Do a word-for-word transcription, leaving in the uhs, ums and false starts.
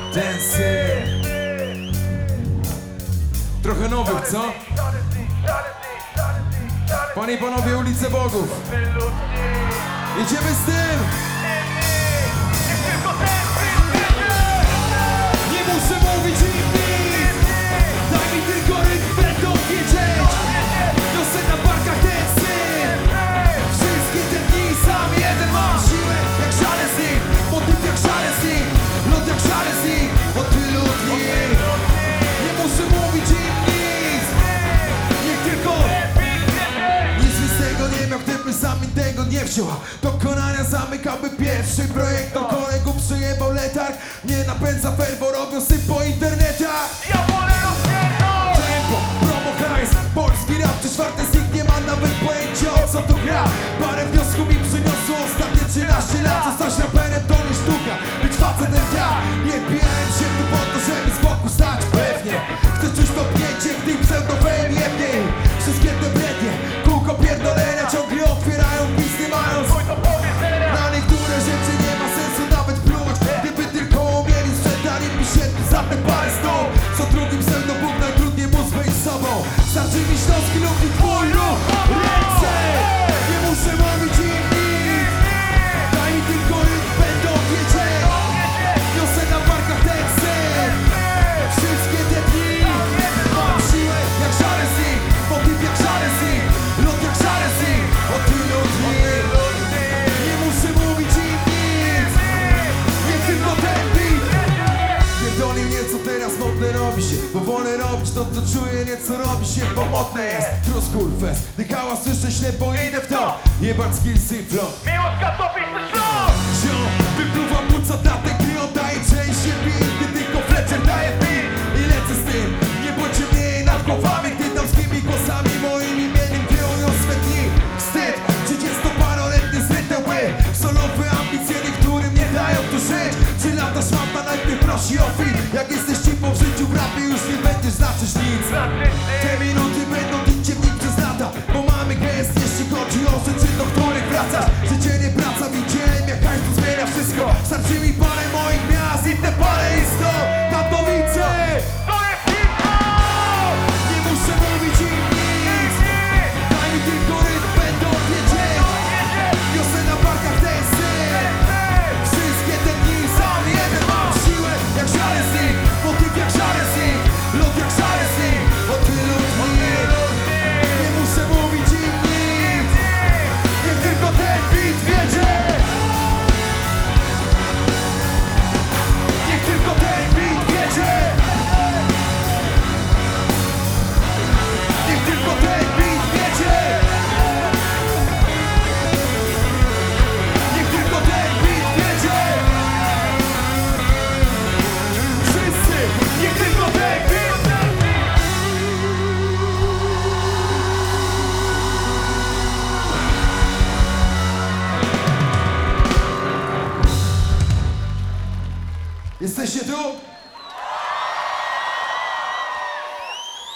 Densy. Trochę nowych, co? Panie i panowie, ulice Bogów. Jedziemy z tym. Nie muszę mówić im nic. Daj mi tylko rytm, będą wiedzieć. Niosę na barkach Densy. Wszystkie te dni sam jeden mam siłę. Jak szale z nich, motyw jak szale z nich, lot jak szale z nich. Od tylu dni nie muszę mówić im nic. Niech tylko nic mi z tego nie miał, gdyby sam mi tego nie wziął. Dokonania zamykałby pierwszy projekt. Do kolegów przyjebał letarg. Nie napędza ferwo, robią syp po internetach. Ja wolę rozpierdol! Tempo, promo, hajs, polski rap czy czwarte z nich nie ma nawet pojęcia o co tu gra. Parę wniosków mi przyniosło ostatnie trzynaście lat. Zostać raperem to nie sztuka, być facetem ja. Nie bijałem się tu po to, żeby z boku stać. Pewnie chcesz czuć to pnięcie, gdy pseudo-fame jebnie. Wszystkie te brednie, kółko pierdolenia ciągle otwierają pisy mając Chuj to powiedzenia! na niektóre rzeczy nie ma sensu nawet pluć. Gdyby tylko umieli sprzedali mi świetny za te parę stóp. Co drugim pseudobóg najtrudniej móc być sobą. Starczy mi śląski lub i twój ruch. Ręce, nie muszę mówić im nic. Daj mi tylko rytm, będą wiedzieć. Niosę na barkach Densy. Wszystkie te dni mam siłę jak szale z nich, motyw jak szale z nich, lot jak szale z nich. Od tylu dni nie muszę mówić im nic. Niech tylko ten beat pierdoli mnie, co teraz modne robi się. Bo wolę robić to, co czuję, nieco robi się, bo modne jest Troskurfest, gdy hałas słyszę ślepo, idę w to. Jebać skillsy i flow. Miłość Katowice Śląsk! Ziom, wypluwa płuca tatę, gdy oddaje część siebie. Gdy tylko Fletcher daje beat i lecę z tym. Nie bądźcie mniej nad głowami, gdy damskimi głosami moim imieniem kreują swe dni. Wstyd, trzydziestoparoletnie zryte łby, solowe ambicje niektórym nie dają tu żyć. Czy lata szmata najpierw prosi o fit. Jak jesteś cipą w życiu w rapie, już nie będziesz znaczyć nic. Te minuty będą dnicie w nich przez lata, bo mamy gest, jeśli chodzi o rzeczy, do których wracasz. Życie nie praca, widziałem jak hajs tu zmienia wszystko. Starczy mi parę moich miast i te parę istot. Katowice! To jest hip-hop! Nie muszę mówić im nic. Daj mi tylko rytm, będą wiedzieć. Niosę na barkach Densy. Wszystkie te dni sam jeden mam siłę jak szale z nich, motyw jak szale z nich, lot jak szale z nich. Od tylu dni nie muszę mówić im nic. Niech tylko ten beat wiedzie. Niech tylko ten beat wiedzie. Niech tylko ten beat wiedzie. Niech tylko ten beat wiedzie. Wszyscy, niech tylko ten beat. Jesteście tu?